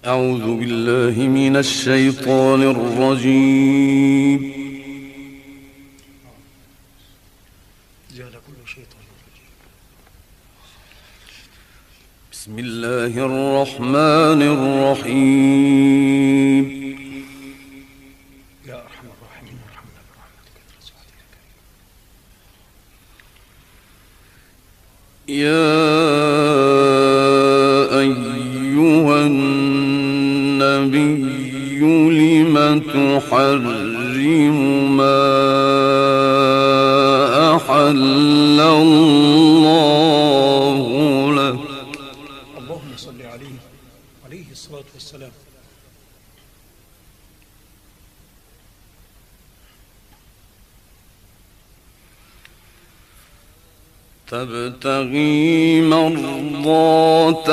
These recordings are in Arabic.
أعوذ بالله من الشيطان الرجيم. بسم الله الرحمن الرحيم. يا أرحم الراحمين ارحمنا برحمتك يا أيها النبي لم تحرم ما أحل الله لك. اللهم صل عليه الصلاة والسلام. تبتغي مرضات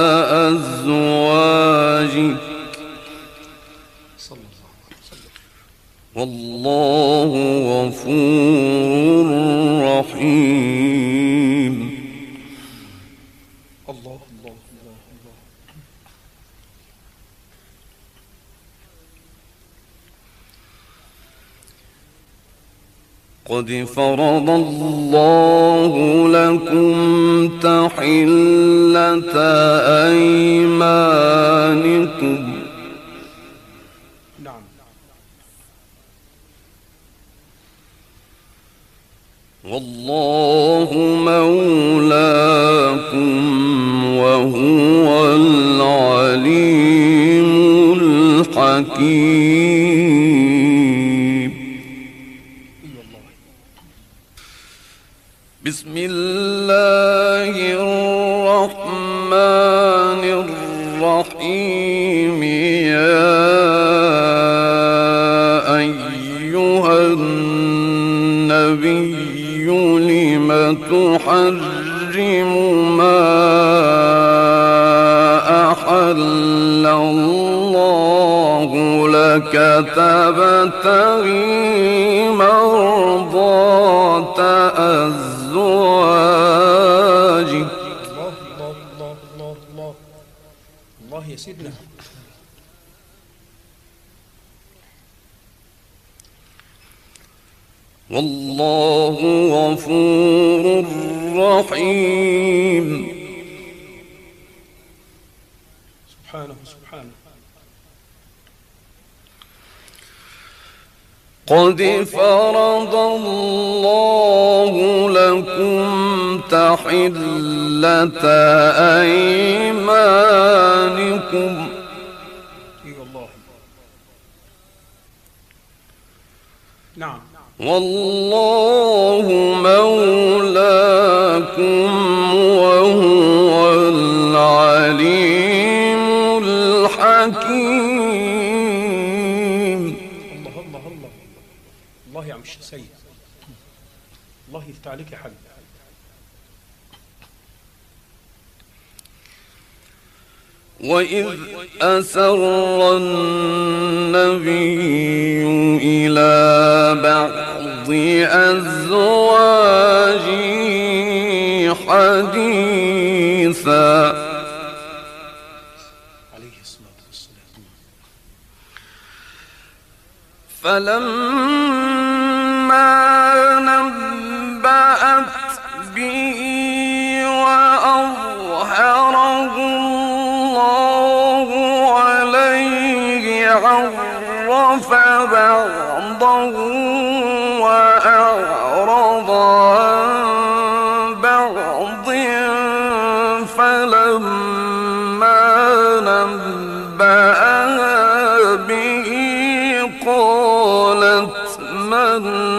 أزواجك صلى الله عليه وسلم. والله غفور رحيم. الله الله الله الله. قد فرض الله لكم تحلة أيمانكم. نعم. والله مولاكم وهو العليم الحكيم. بسم الله الرحمن الرحيم. يا أيها النبي لم تحرم ما أحل الله لك تبتغي مرضات أزواجك. الله الله الله الله الله الله يا سيدنا. والله غفور رحيم. سبحانه سبحانه. قد فرض الله لكم تحلة أيمانكم. الله. نعم. والله مولاكم وهو العليم الحكيم. الله الله الله الله يا عم السيد. الله يفتح عليك يا حبيبي. وإذ أسر النبي إلى بعض أزواجه حديثا عليه الصلاة والسلام. فلما نبأت به وأظهره الله عليه عرف بعضه وأعرض عن بعض. فلما نبأها به قالت من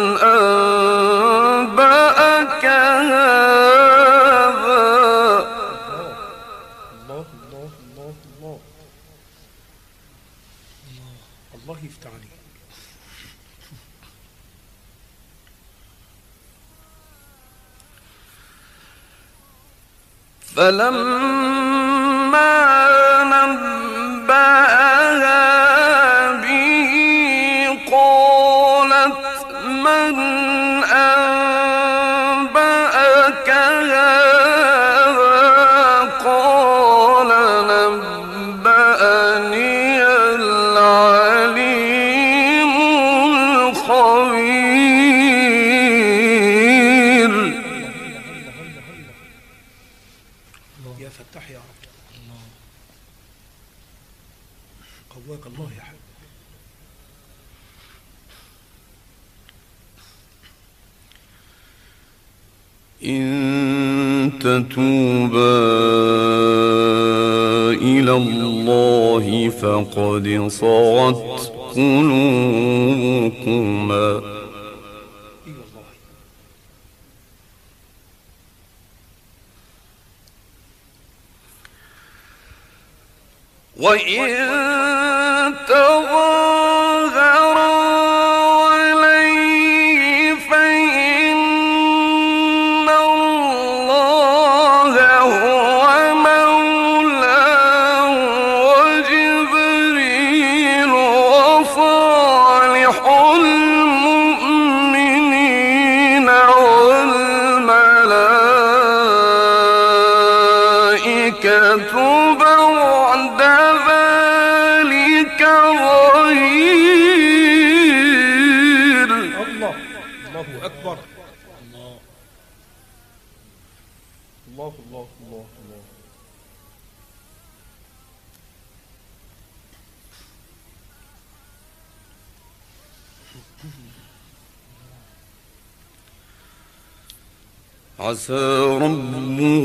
أنبأك هذا. الله الله الله الله الله يفتح عليك. فلما نبأها به قالت من أنبأك هذا. قال نبأني قواك الله يا حبيبي. إن تتوبا إلى الله فقد صغت قلوبكما وإن تظاهرا عليه فإن الله هو مولاه وجبريل وصالح المؤمنين والملائكة بعد ذلك ظهير. الله أكبر. الله الله الله الله. عسى ربه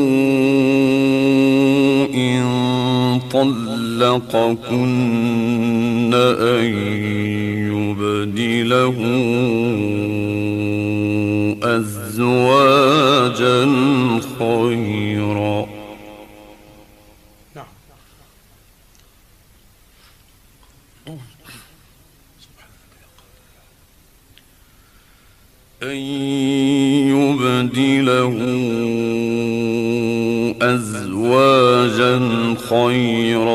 إن طلقكن أن يبدله أزواجا خيرا. نعم. أن يبدله أزواجا خيرا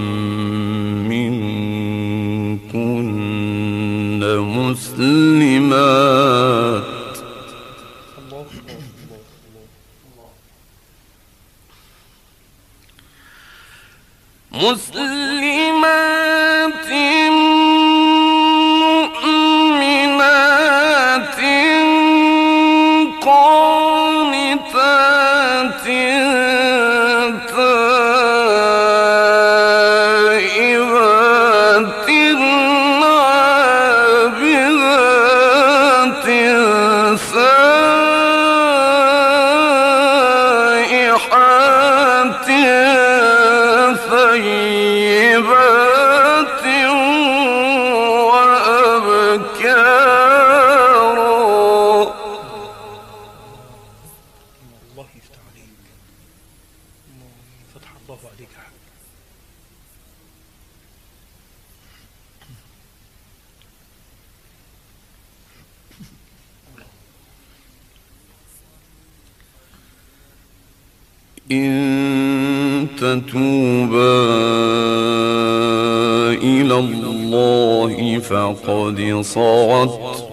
منكن مسلمات مؤمنات قانتات تائبات عابدات سائحات ثيبات وأبكارا. الله يفتح عليك. فتح الله عليك يا حبيبي. إن تتوبا إلى الله فقد صغت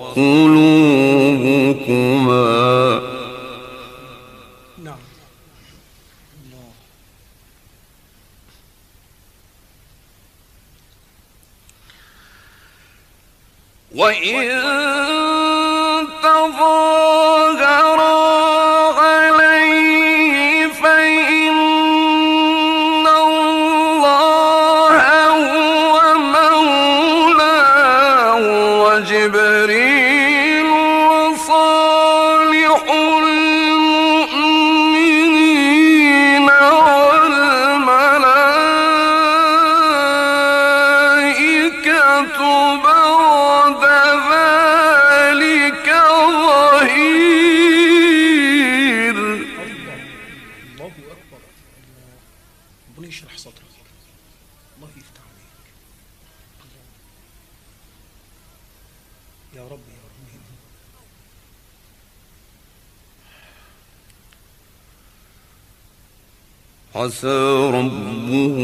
قلوبكما. نعم. وإن تظاهرا عليه فإن الله هو مولاه وجبريل وصالح المؤمنين والملائكة بعد ذلك ظهير. الله أكبر. ربنا يشرح صدرك. الله يفتح عليك. يا رب يا رب. عسى ربه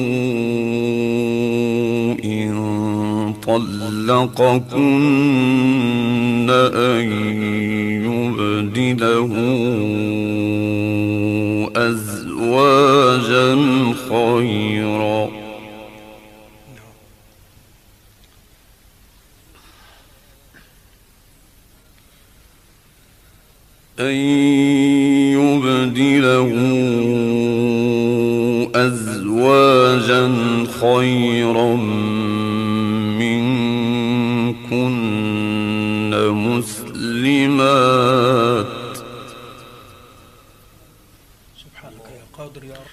إن طلقكن أن يبدله أزواجا خيرا. أن يبدله أزواجا أزواجا خيرا منكن مسلمات سبحانك يا قادر يا رب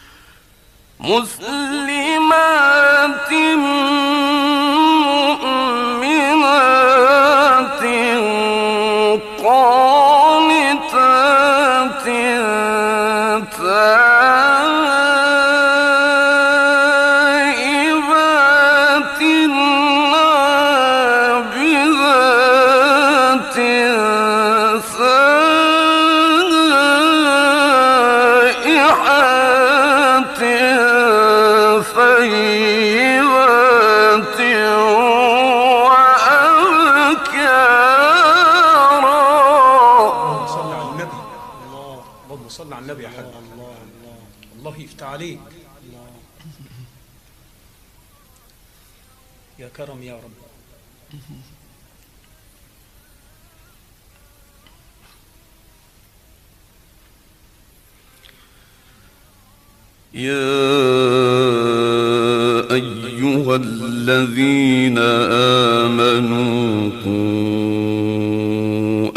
مسلمات مؤمنات قانتات تائبات عابدات سائحات ثيبات وأبكارا. اللهم صل على النبي يا حاج. الله يفتح عليك. يا كرم يا رب. يا أيها الذين آمنوا قوا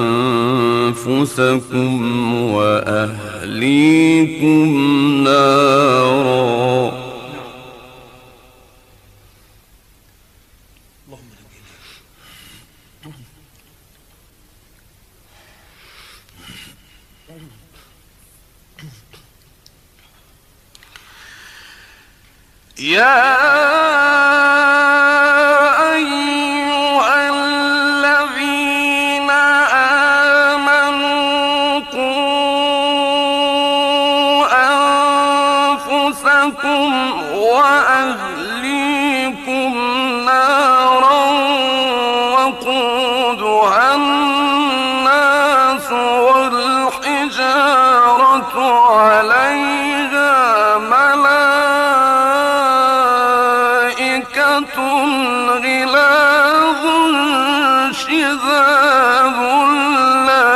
أنفسكم وأهليكم نارا. اللهم نجينا. يا أيها الذين آمنوا قوا أنفسكم وأهليكم نارا وقودها الناس والحجارة عليها غلاظ شذاذ لا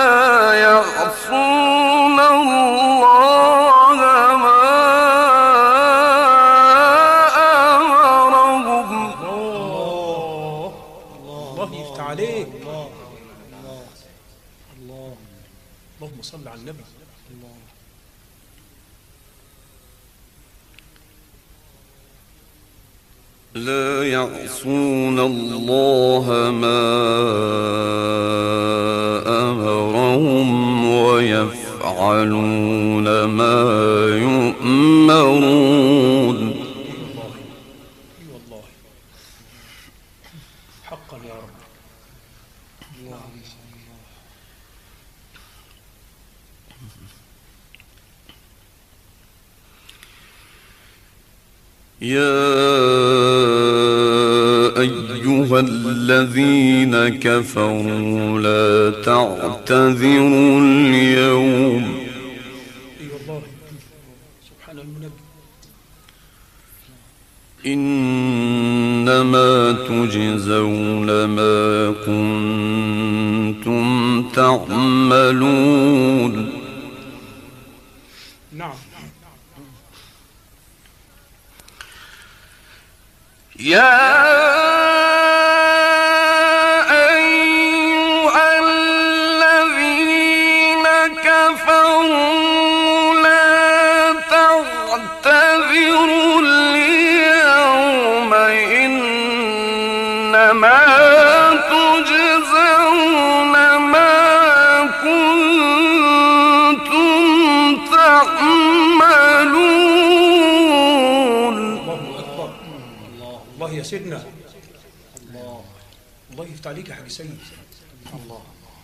يعصون الله ما أمرهم. الله يفتح عليك. اللهم صل على النبي. لا يعصون الله ما أمرهم ويفعلون ما يؤمرون. والله حقا يا رب. يا أيها الذين كفروا لا تعتذروا اليوم. اي والله سبحان المنبه. إنما تجزون ما كنتم تعملون. نعم. يا أيها الذين كفروا لا تعتذروا اليوم إنما تجزون ما كنتم تعملون. الله أكبر. الله يا سيدنا. الله يفتح عليك يا حاج سيد. الله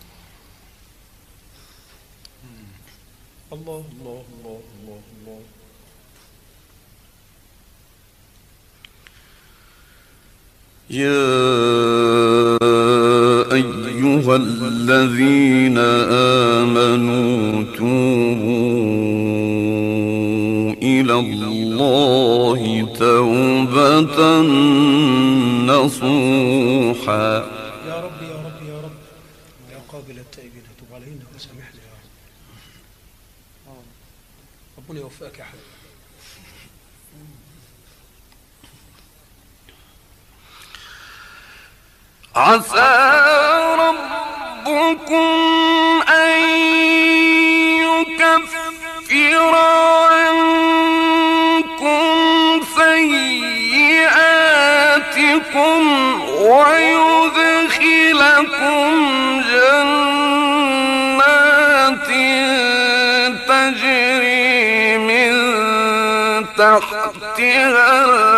الله الله الله الله الله. يا أيها الذين آمنوا توبوا إلى الله توبة نصوحا. يا رب يا رب يا رب يا قابل التائبين تب علينا وسامحنا يا رب. ربنا يوفقك يا حبيبي. عسى ربكم أن يكفر عنكم سيئاتكم ويدخلكم جنات تجري من تحتها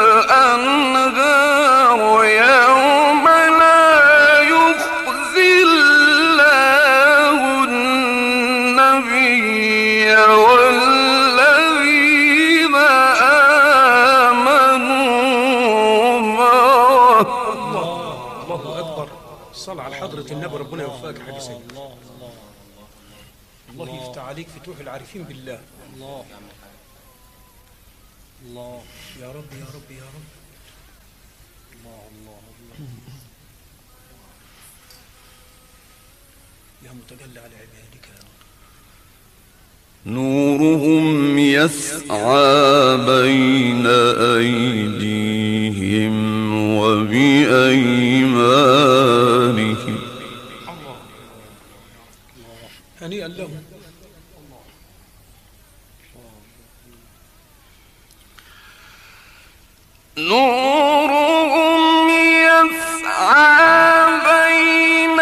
الأنهار يوم لا يخزي الله النبي والذين آمنوا معه. الله أكبر. الصلاة على حضرة النبي، ربنا يوفقك يا حاج سيد. الله يفتح عليك فتوح العارفين بالله. الله الله يا رب يا رب يا رب. الله الله الله يا متجلى على عبادك يا رب. نورهم يسعى بين أيديهم وبأيمانهم. هنيئا لهم. نورهم يسعى بين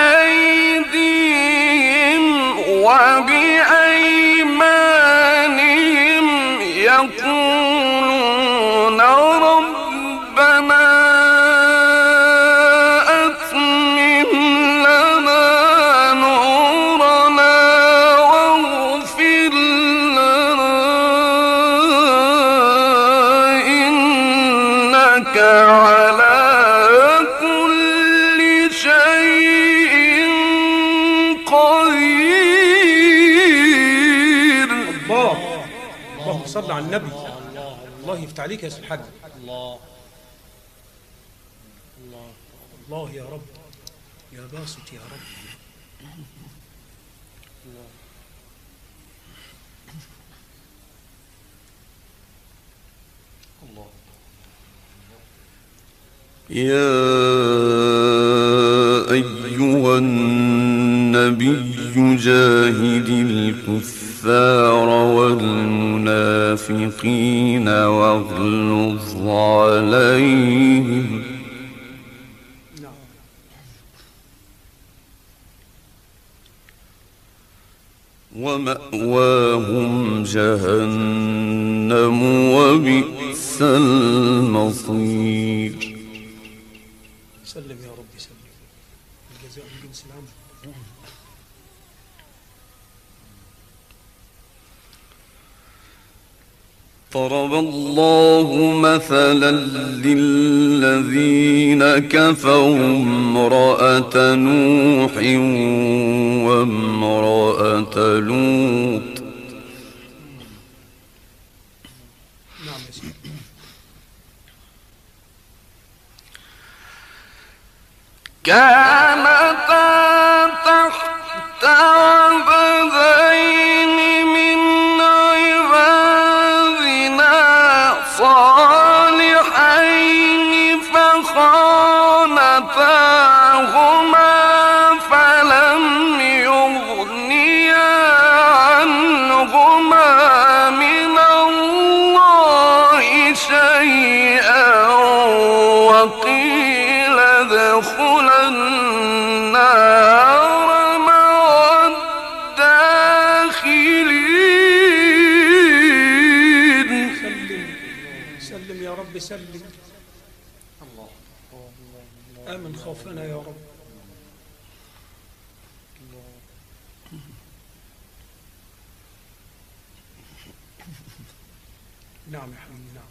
أيديهم وبأيمانهم يقولون ربنا أتمم لنا نورنا واغفر لنا إنك على كل شيء قدير. اللهم صل على النبي. الله يفتح عليك يا سيد الحاج. الله الله الله يا رب يا باسط يا رب. الله يا أيها النبي جاهد الكفار والمنافقين واغلظ عليهم ومأواهم جهنم وبئس المصير. سلم يا رب سلم. الجزاء من جنس العمل. ضرب الله مثلا للذين كفروا امرأة نوح وامرأة لوط نعم يا سيدي. كانتا تحت عبدين من عبادنا صالحين فخانتاهما فلم يغنيا عنهما من الله شيئا وقيل ادخلا النار مع الداخلين. سلم يا رب سلم. الله آمن خوفنا يا رب. نعم يا حبيبي نعم.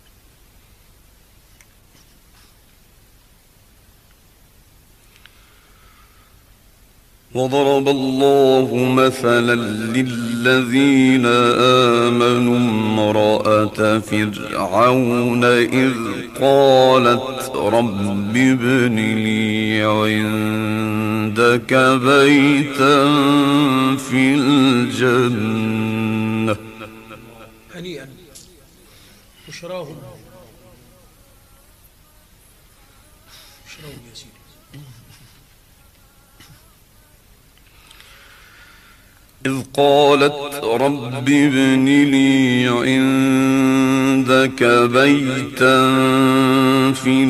وضرب الله مثلا للذين آمنوا امرأة فرعون إذ قالت رب ابن لي عندك بيتا في الجنة. هنيئا بشراهم يا سيدي. إذ قالت رب ابن لي عندك بيتا في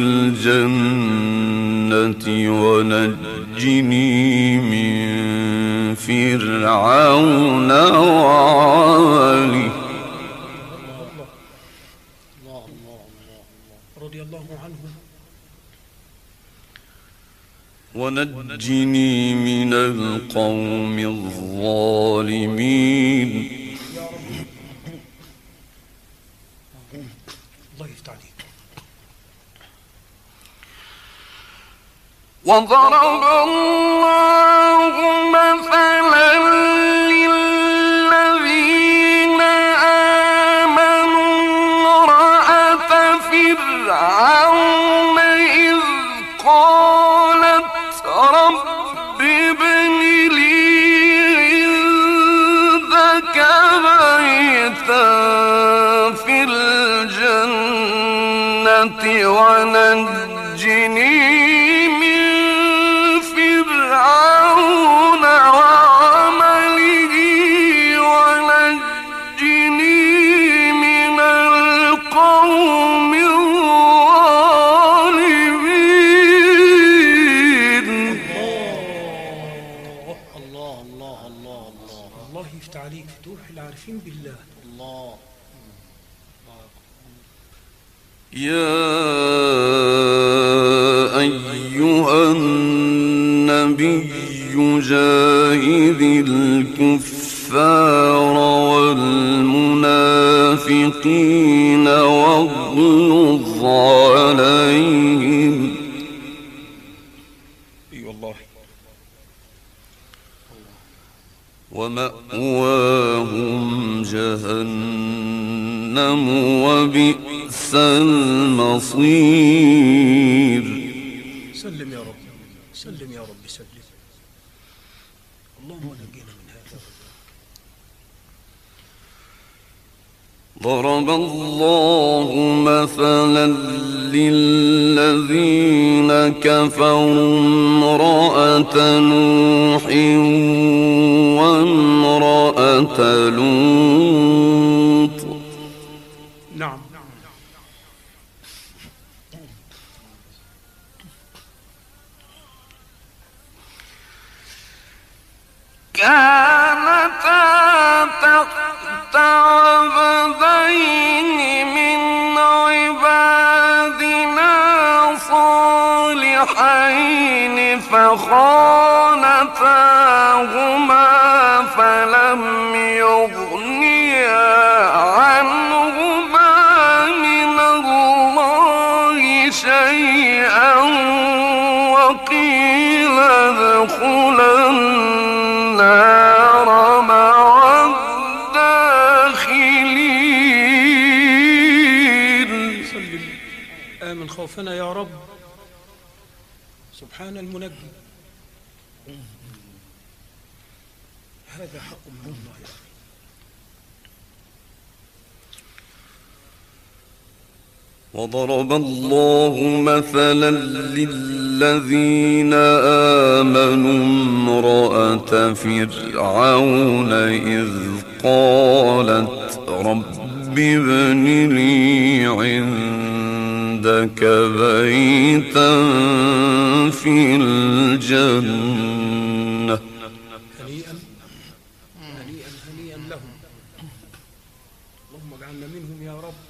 الجنة ونجني من فرعون وعمله. رضي الله عنه. ونجني من القوم الظالمين. يا رب الله يفتح عليك. وضرب الله مثلا للذين آمنوا امرأة فرعون إذ قالت رب ابن لي عندك بيتا في الجنة ونجني من فرعون وعمله ونجني من القوم الظالمين. الله يفتح عليك فتوح العارفين بالله. الله. يا أيها النبي جاهد الكفار والمنافقين واغلظ عليهم. اي والله. ومأواهم جهنم وبئس المصير. سلم يا رب، سلم يا رب، سلم. اللهم نجينا من هذا. ضرب الله مثلا للذين كفروا امرأة نوح وامرأة لوط. نعم. كانتا تحت عبدين من عبادنا صالحين فخانتاهما فلم يغنيا عنهما من الله شيئا وقيل ادخلا النار مع الداخلين. سلم. آمن خوفنا يا رب. سبحان المنجي. هذا حق من الله يا أخي. وضرب الله مثلا للذين آمنوا امرأة فرعون إذ قالت رب ابن لي عندك بيتا في الجنة. هنيئا هنيئا هنيئا لهم. اللهم اجعلنا منهم يا رب.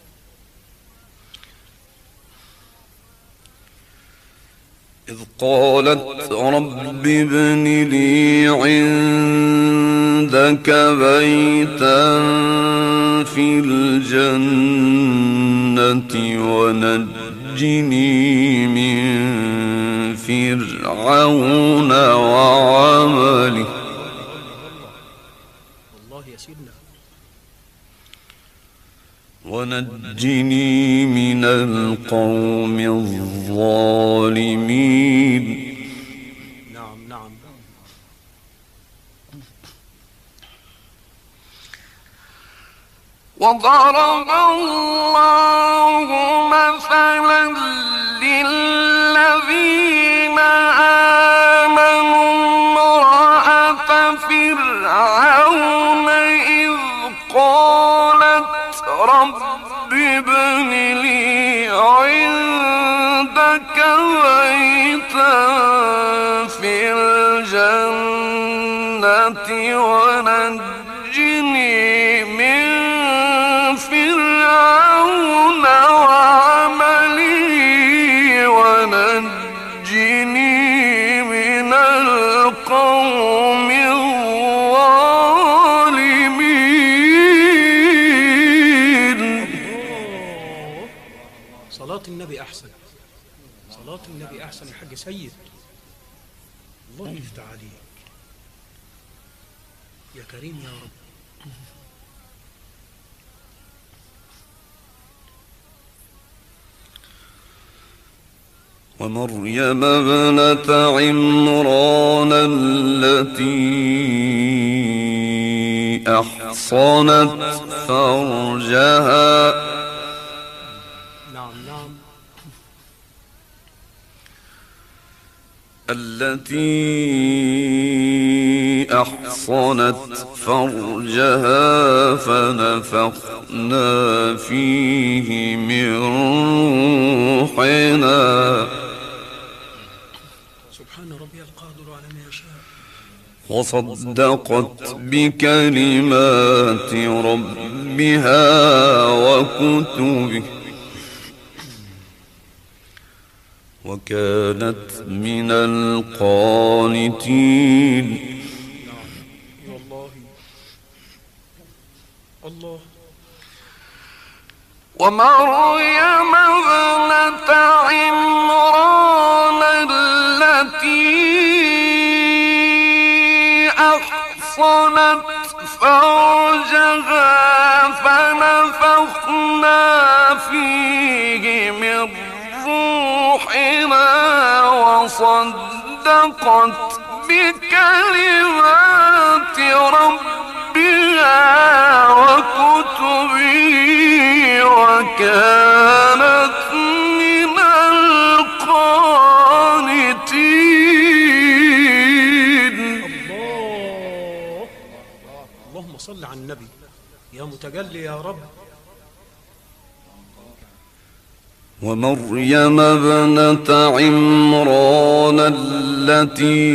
إذ قالت رب ابن لي عندك بيتا في الجنة ونجني من فرعون وعمله. الله يا سيدنا. ونجني من القوم الظالمين. نعم نعم. وضرب الله مثلا للذين لي عندك بيتا في الجنة ونجني من فرعون وعمله ونجني من القوم الظالمين. صلاة النبي أحسن، صلاة النبي أحسن يا حاج سيد. الله يفتح عليك يا كريم يا رب. ومريم ابنة عمران التي أحصنت فرجها. نعم نعم. التي أحصنت فرجها فنفخنا فيه من روحنا. سبحان ربي القادر على ما يشاء. وصدقت بكلمات ربها وكتبه وكانت من القانتين. والله الله. ومريم ابنة عمران التي أحصنت فرجها فنفخنا فيه من روحنا وصدقت بكلمات ربها وكتبه وكانت من القانتين. الله. اللهم صل على النبي يا متجلي يا رب. ومريم ابنة عمران التي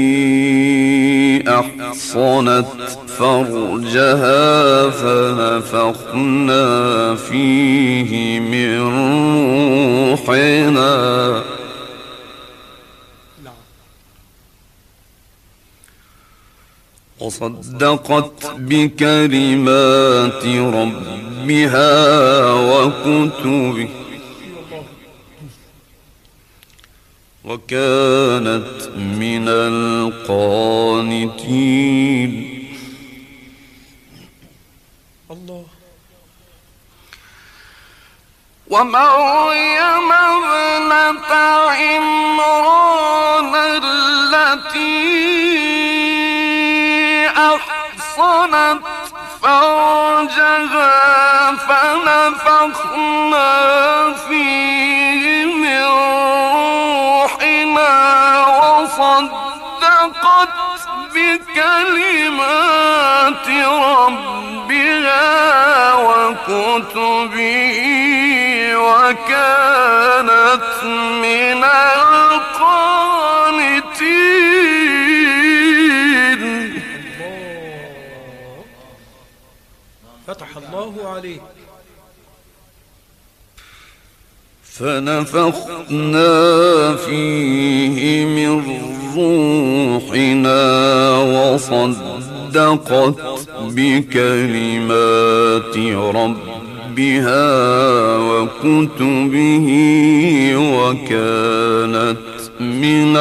أحصنت فرجها فنفخنا فيه من روحنا وصدقت بكلمات ربها وكتبه وكانت من القانتين. الله. ومريم ابنة عمران التي أحصنت فرجها فنفخنا فيه من روحنا وصدقت بكلمات ربها وكتبه وكانت من القانتين. فتح الله عليك. فنفخنا فيه من روحنا وصدقت بكلمات ربها وكتبه وكانت من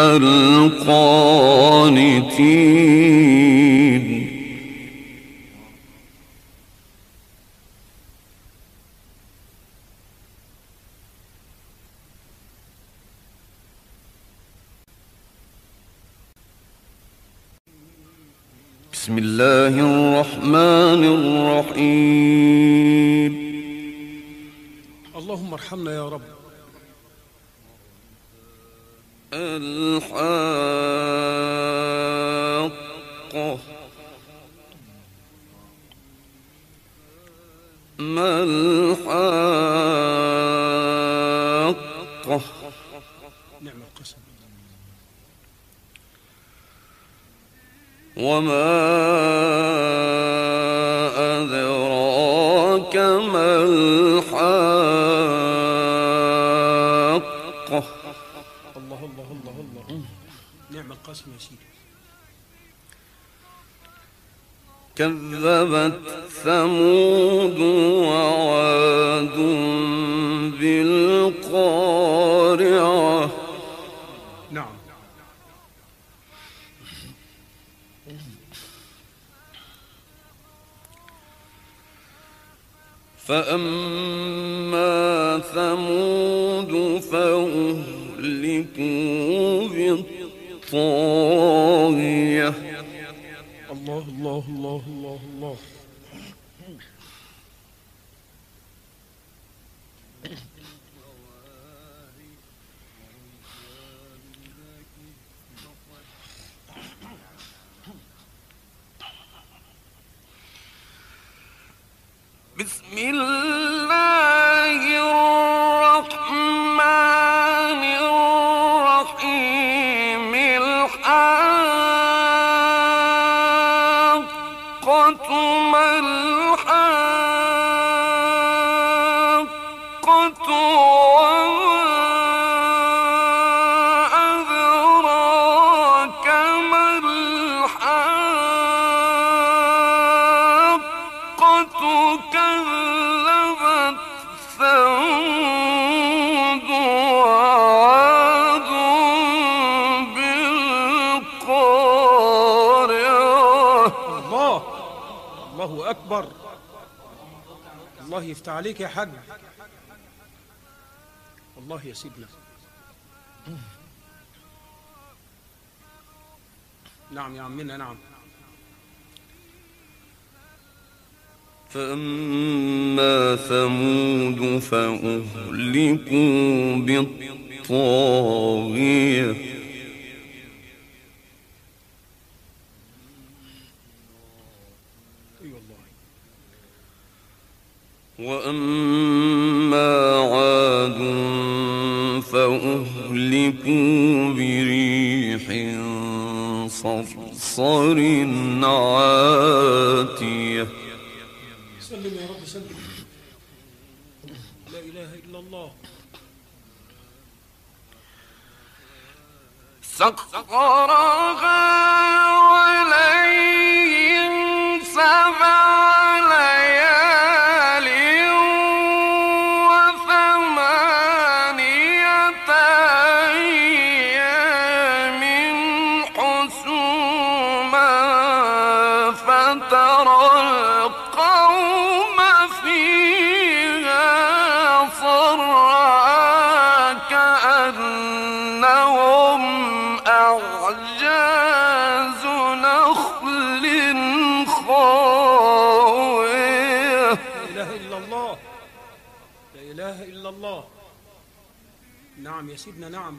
القانتين. بسم الله الرحمن الرحيم. اللهم ارحمنا يا رب. الحاقة ما الحاقة نعم القسم. وما أدراك ما الحاقة. الله الله الله الله. نعم القسم يا سيدي. كذبت ثمود وعاد بالقارعة. نعم. فأما ثمود فأهلكوا بالطاغية. الله الله الله الله الله. بسم الله الرحمن الرحيم. الحاقة ما الحاقة وما أدراك ما الحاقة. كذبت ثمود وعاد بالقارعة. الله الله أكبر. الله يفتح عليك يا حاج. الله يا سيدنا. نعم يا عمنا. نعم. فأما ثمود فأهلكوا بالطاغية. أي والله. وأما عاد فأهلكوا بريح صرصر عاتية. سلم يا رب سلم. لا إله إلا الله. سخرها عليهم 7 ليال و8 أيام حسوما فترى القوم فيها صرعى كأنهم أعجاز نخل خاوية. لا إله إلا الله. لا إله إلا الله. نعم يا سيدنا. نعم.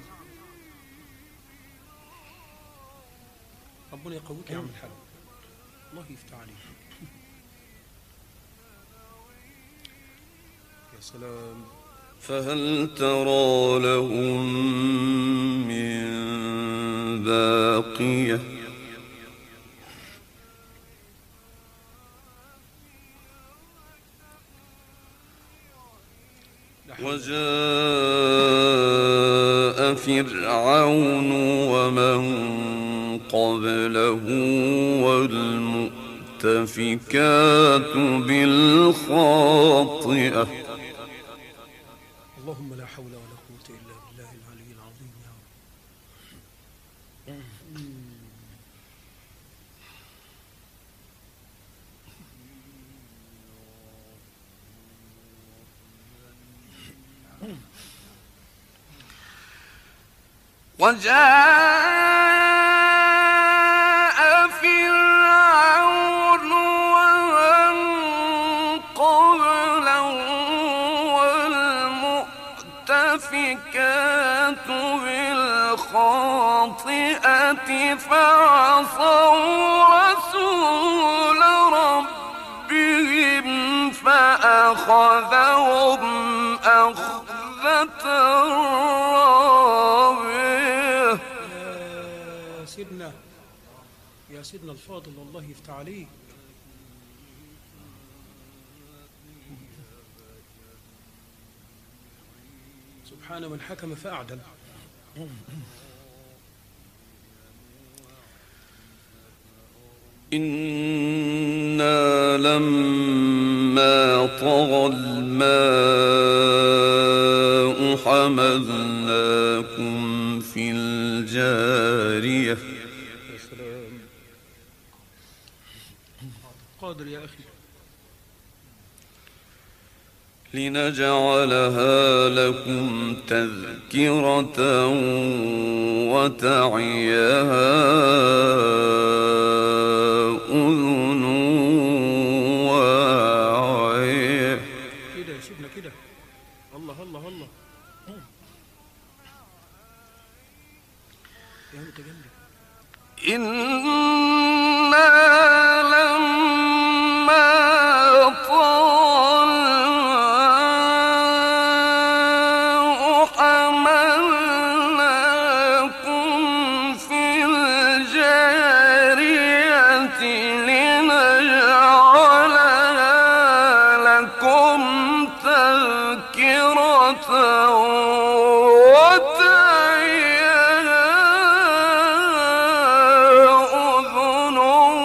ربنا يقويك يا عم الحاج. الله يفتح عليك. يا سلام. فهل ترى لهم من باقية. وجاء فرعون ومن قبله والمؤتفكات بالخاطئة. اللهم لا حول ولا قوة إلا بالله العلي العظيم يا رب. وجاء فرعون ومن قبله والمؤتفكات بالخاطئة فعصوا رسول ربهم فأخذهم أخذا اللذة الرابية. يا سيدنا الفاضل، الله يفتح عليك. سبحان من حكم فأعدل. إنا لما طغى الماء حملناكم في الجارية. يا سلام، قادر يا أخي. لنجعلها لكم تذكرة وتعيها أذن واعية. كده يا سيدنا كده. الله الله الله يا متجلي. إنا لما طال حملناكم في الجارية لنجعلها لكم تذكرة أذن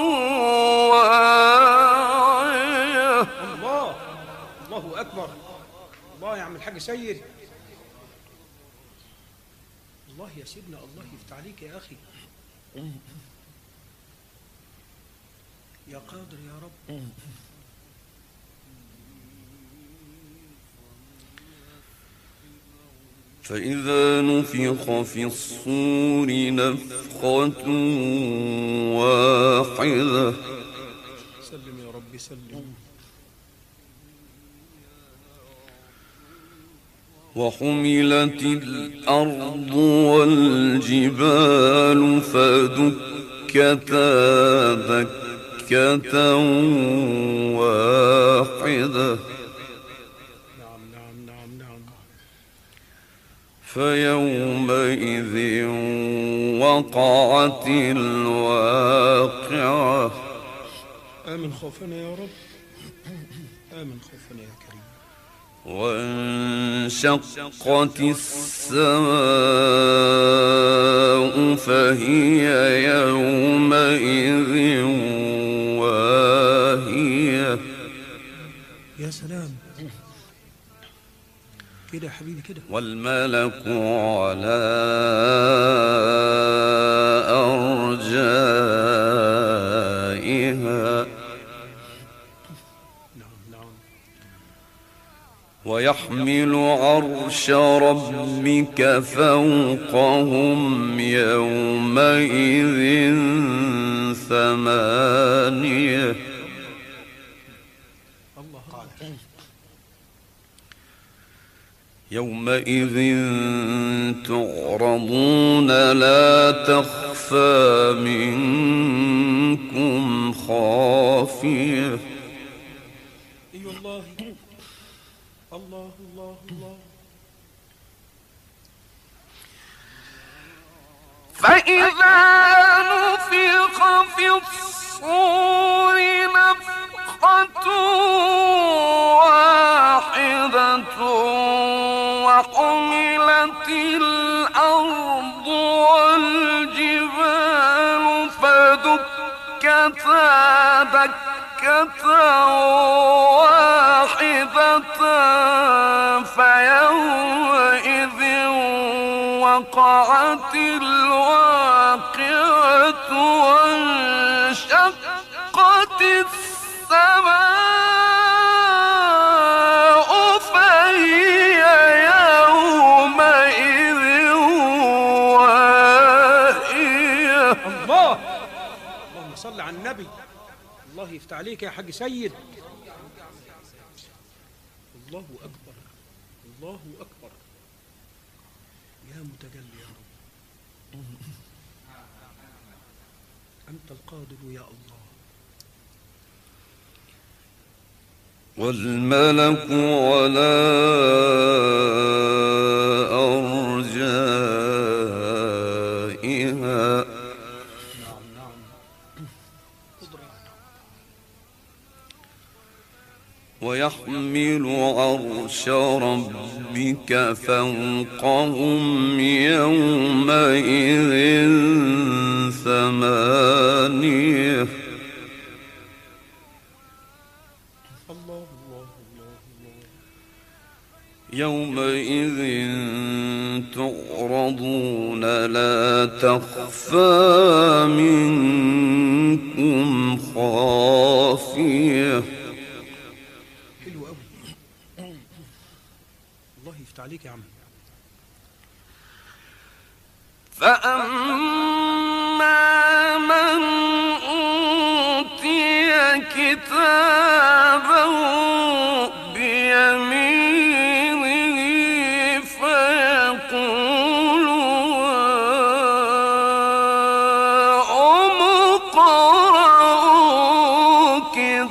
واعية. الله أكبر. الله يا عم الحاج سيد. الله يا سيدنا، الله يفتح عليك يا أخي. يا قادر يا رب. فإذا نفخ في الصور نفخة واحدة. سلم يا رب سلم. وحملت الأرض والجبال فدكتا دكة واحدة. نعم نعم نعم نعم. فيومئذ وقعت الواقعة. آمن خوفنا يا رب، آمن خوفنا يا كريم. وانشقت السماء فهي يومئذ واهية. يا سلام كده يا حبيبي كده. والملك على أرجائها. نعم نعم. ويحمل عرش ربك فوقهم يومئذ ثمانية. الله قادر. يومئذ تعرضون لا تخفى منكم خافية. اي والله. الله الله الله. فإذا نفخ في الصور نفخة واحدة وحملت الأرض والجبال فدكتا دكة واحدة فيومئذ وقعت الواقعة وانشقت السماء فهي يومئذ واهية. الله. اللهم صل على النبي. الله يفتح عليك يا حاج سيد. الله أكبر الله أكبر. يا متجلي يا رب، أنت القادر يا الله. والملك على عرش ربك فوقهم يومئذ ثمانية. يومئذ تعرضون لا تخفى منكم خافية. حلو قوي. الله يفتح عليك يا عم. فأما من أوتي كتابه بيمينه فيقول اقرءوا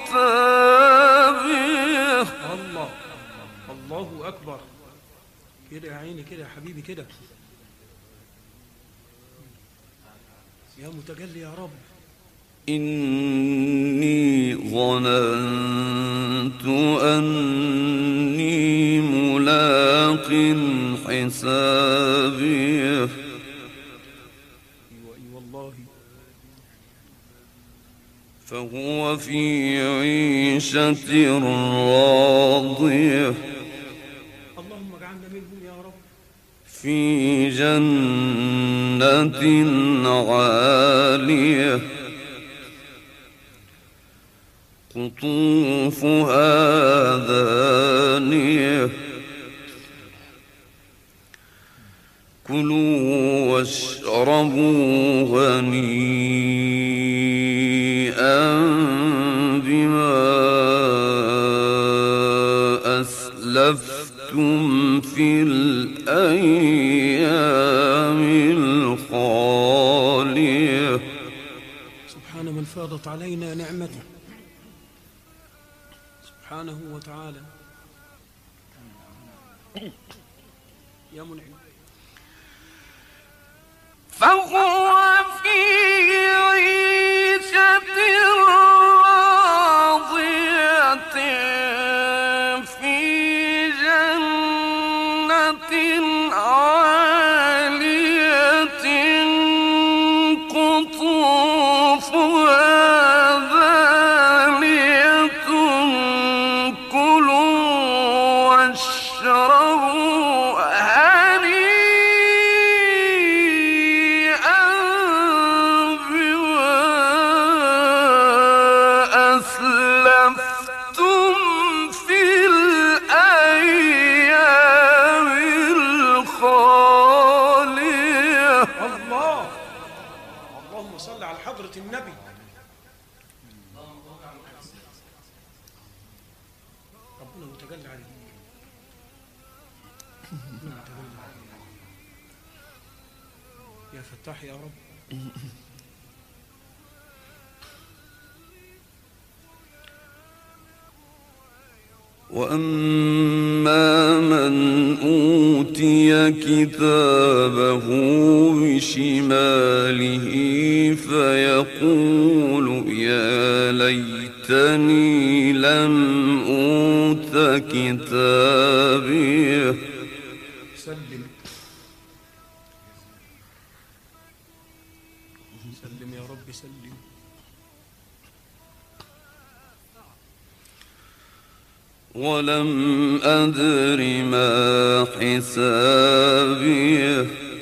كتابيه. الله الله أكبر. كده يا عيني، كده يا حبيبي، كده يا متجلي يا رب. إني ظننت أني ملاق حسابيه. أيوة والله. فهو في عيشة راضية. اللهم اجعلنا منهم يا رب. في جنة عالية قطوفها دانية. كلوا واشربوا هنيئا بما أسلفتم في الأيام الخالية. سبحان من فاضت علينا نعمته سبحانه وتعالى. يا منعم. فهو في عيشة راضية في جنة عالية قطوفها دانية. كلوا واشربوا هنيئا بما أسلفتم في الأيام الخالية. الله. اللهم صل على حضرة النبي. ربنا متجلى عليك. ربنا متجلى عليك. يا فتاح يا رب. وأما من أوتي كتابه بشماله فيقول يا ليتني لم أوت كتابيه. سلم سلم يا رب سلم. ولم أدر ما حسابيه.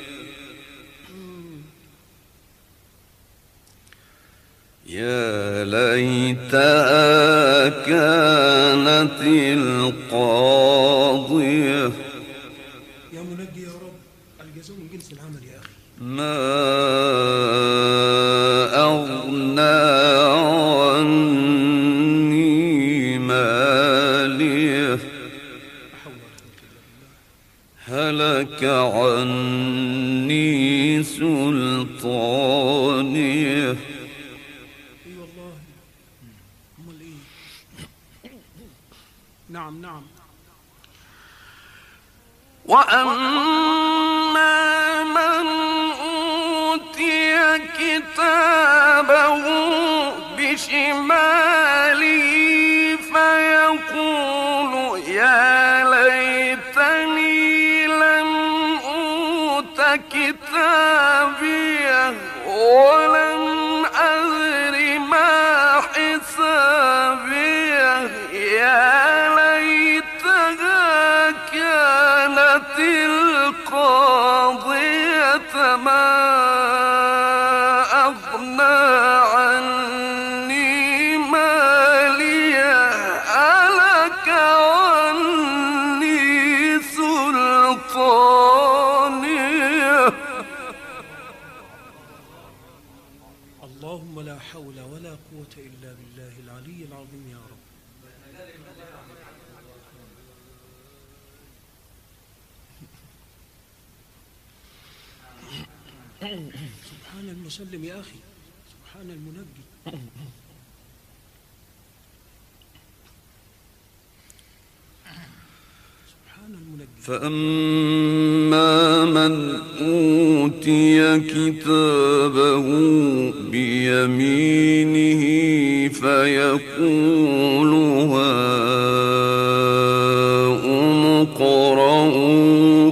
يا ليتها كانت القاضية. يا منجي يا رب. الجزاء من جنس العمل يا أخي. ما أغنى عني ماليه. هلك عني سلطانيه. اي والله. امال ايه. نعم نعم. وأما من أوتي كتابه بشماله فيقول يا ليتني كتابيه ولم أدر ما حسابيه يا ليتها كانت القاضية ما أغنى عني ماليه هلك عني سلطانيه. اللهم لا حول ولا قوة إلا بالله العلي العظيم يا رب. سبحان المسلم يا أخي، سبحان المنجي. سبحان المنجي. فأما من أوتي كتابه بيمينه فيقول هاؤم اقرءوا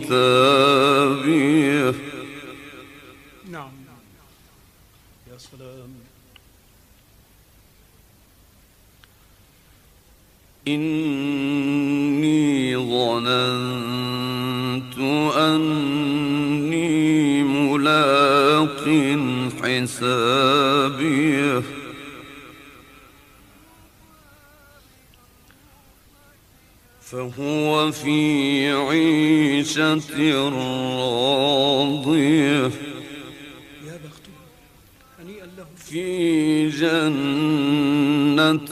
كتابيه. نعم يا سلام. إني ظننت أني ملاق حسابيه فهو في عيشة راضية يا بخته هنيئا له في جنة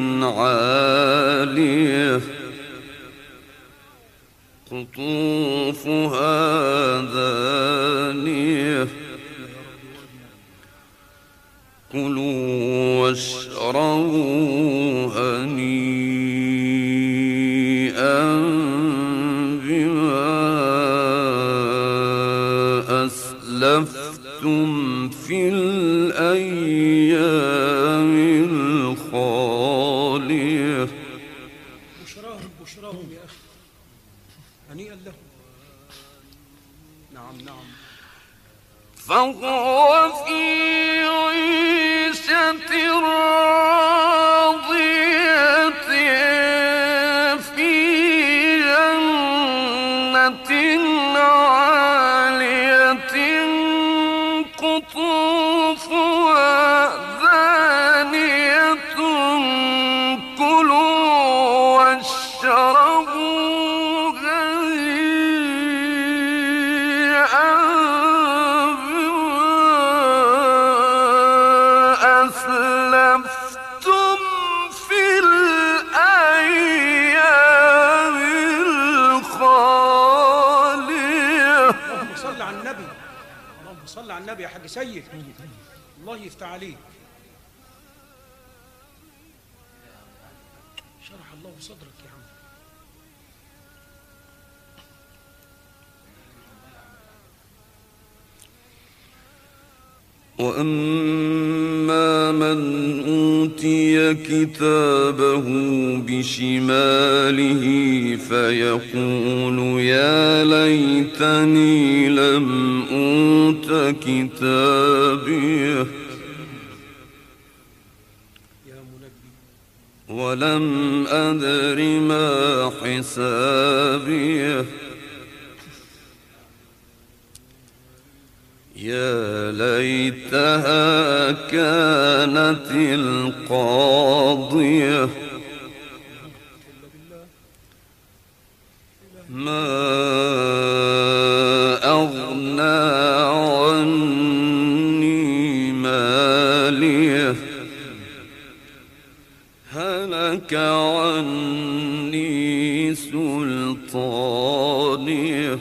عالية قطوفها دانية كلوا واشربوا هنيئا بما أسلفتم في الأيام الخالية. بشراهم يا أخي، هنيئا له. نعم نعم. فهو في عيشة راضية في جنة عالية قطوفها دانية كلوا واشربوا هنيئا أسلفتم في الأيام الخالية. اللهم صل على النبي، اللهم صل على النبي يا حاج سيد، الله يفتح عليك. شرح الله صدرك يا عم. وأما من أوتي كتابه بشماله فيقول يا ليتني لم أوت كتابيه ولم أدر ما حسابيه يا ليتها كانت القاضية ما أغنى عني ماليه هلك عني سلطانيه.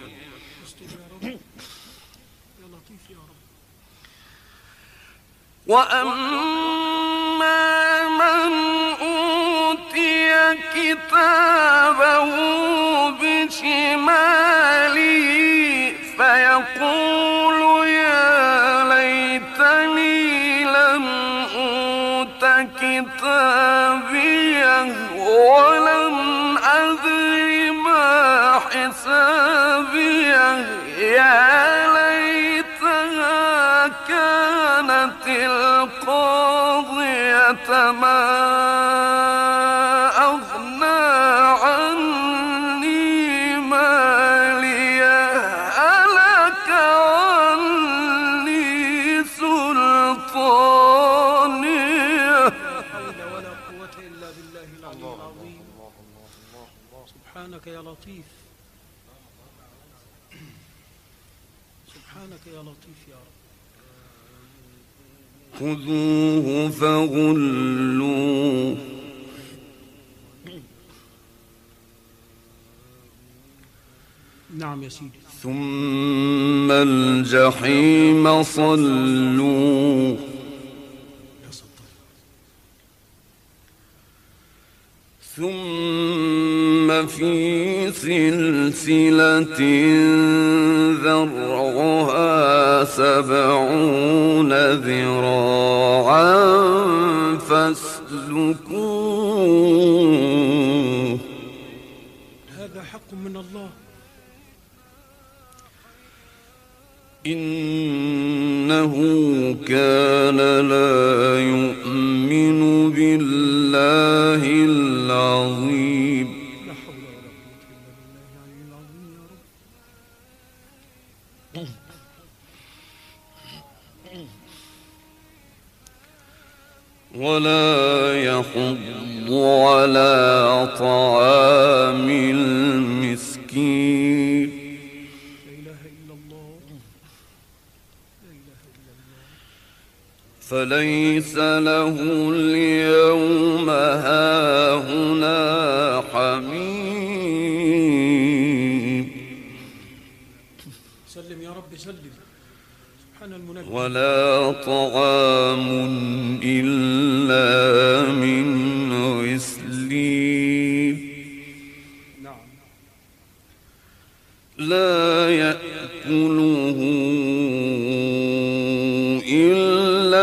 وأما من أوتي كتابه بشماله فيقول يا ليتني لم أوت كتابيه ولم أدر ما حسابيه حسابيه يا ليتها كانت القاضية ما أغنى عني ماليه هلك عني سلطانيه. لا حول ولا قوة إلا بالله العلي العظيم. سبحانك يا لطيف، سبحانك يا لطيف يا رب. خذوه فغلوه نعم يا سيدي. ثم الجحيم صلوه يا ستار. ثم في سلسلة ذرعها 70 ذراعا فاسلكوه. هذا حق من الله. إنه كان لا يؤمن بالله العظيم. لا حول ولا قوة إلا بالله العلي العظيم يا رب. ولا يحض على طعام المسكين. لا إله إلا الله، لا إله إلا الله. فليس له اليوم هاهنا حميم. سلم يا رب سلم. سبحان المنجم. ولا طعام إلا من غسلين. نعم. لا يأكله إلا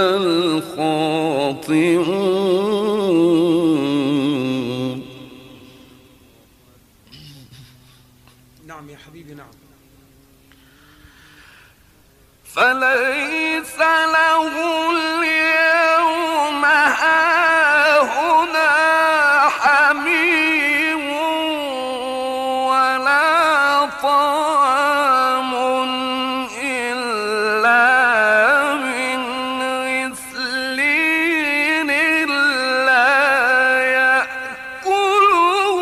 الخاطئون. نعم يا حبيبي نعم. فليس له اليوم هاهنا حميم ولا طعام إلا من غسلين لا يأكله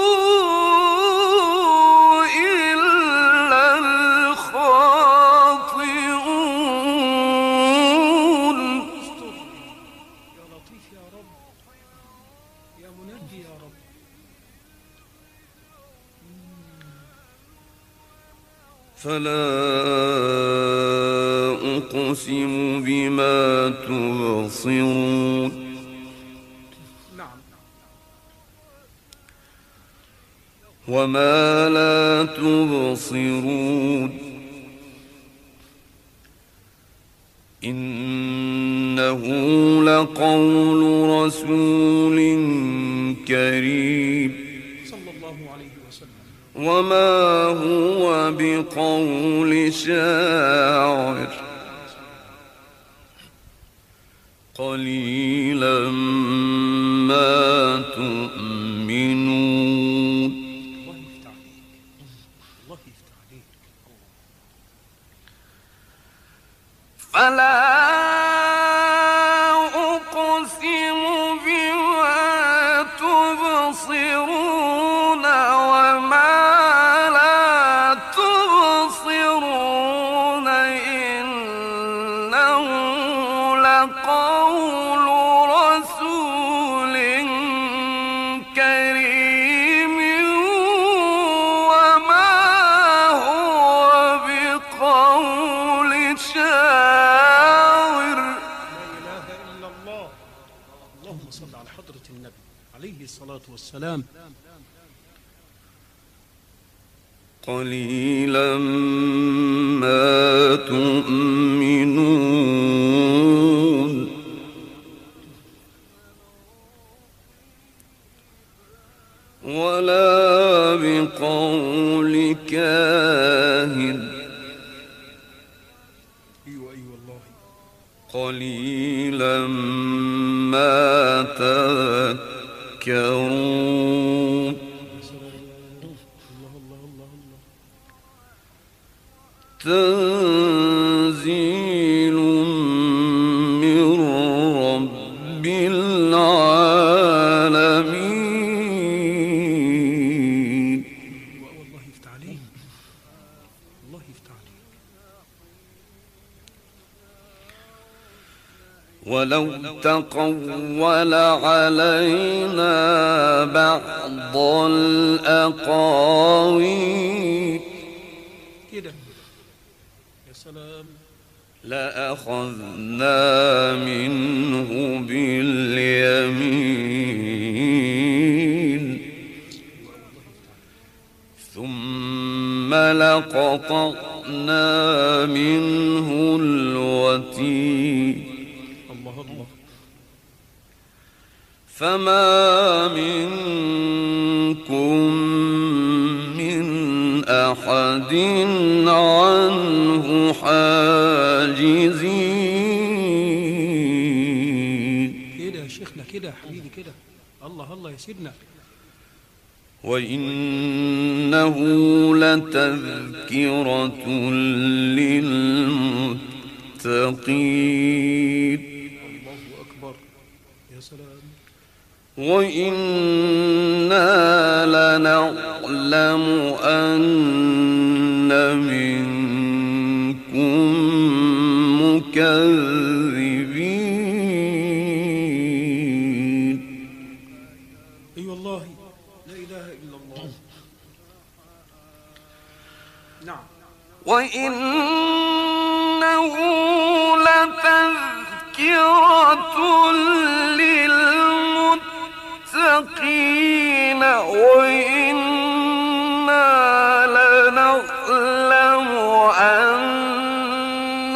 إلا الخاطئون. يا لطيف يا رب، يا منجي يا رب. فلا أقسم بما تبصرون. نعم. وما لا تبصرون. إنه لقول رسول كريم صلى الله عليه وسلم. وما هو بقول شاعر قليلا ما تؤمنون. الله يفتح عليك، الله يفتح عليك. فلا أقسم بما تبصرون وما لا تبصرون. إنه لقول رسول كريم وما هو بقول شاعر. لا إله إلا الله. اللهم صل على حضرة النبي عليه الصلاة والسلام. قليلا ما تؤمنون. ولا بقول كاهن أيوة والله. قليلا ما تذكرون. تنزيل من رب العالمين. والله يفتح عليك، الله يفتح عليك. ولو تقول علينا بعض الأقاويل كده يا سلام، لأخذنا منه باليمين ثم لقطعنا منه الوتين. الله الله. فما منكم من أحد عنه حاجزين. كده يا شيخنا، كده يا حبيبي، كده. الله الله يا سيدنا. وإنه لتذكرة للمتقين. الله أكبر يا سلام. وإنا لنعلم أن منكم مكذبين. أي والله، لا إله إلا الله. نعم. وإنه لتذكرة للمتقين وإنا لنعلم أن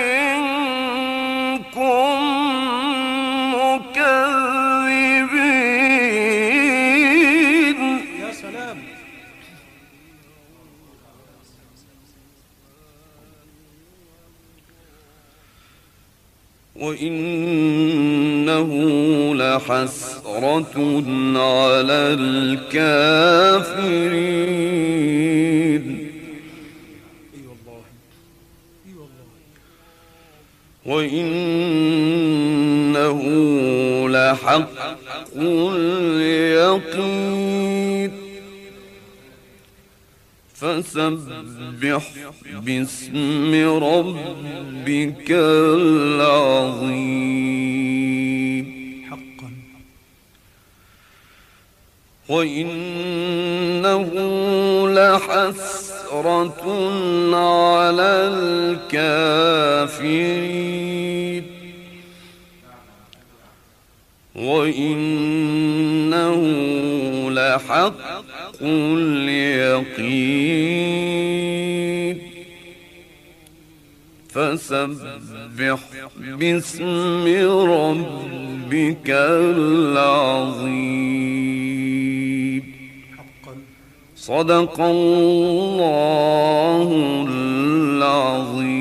منكم مكذبين. يا سلام. وإنه لحسرة على الكافرين. أي والله، أي والله. وإنه لحق اليقين. فسبح باسم ربك العظيم. حقا. وإنه لحسرة على الكافرين. وإنه لحق اليقين. فسبح باسم ربك العظيم. حقا. صدق الله العظيم.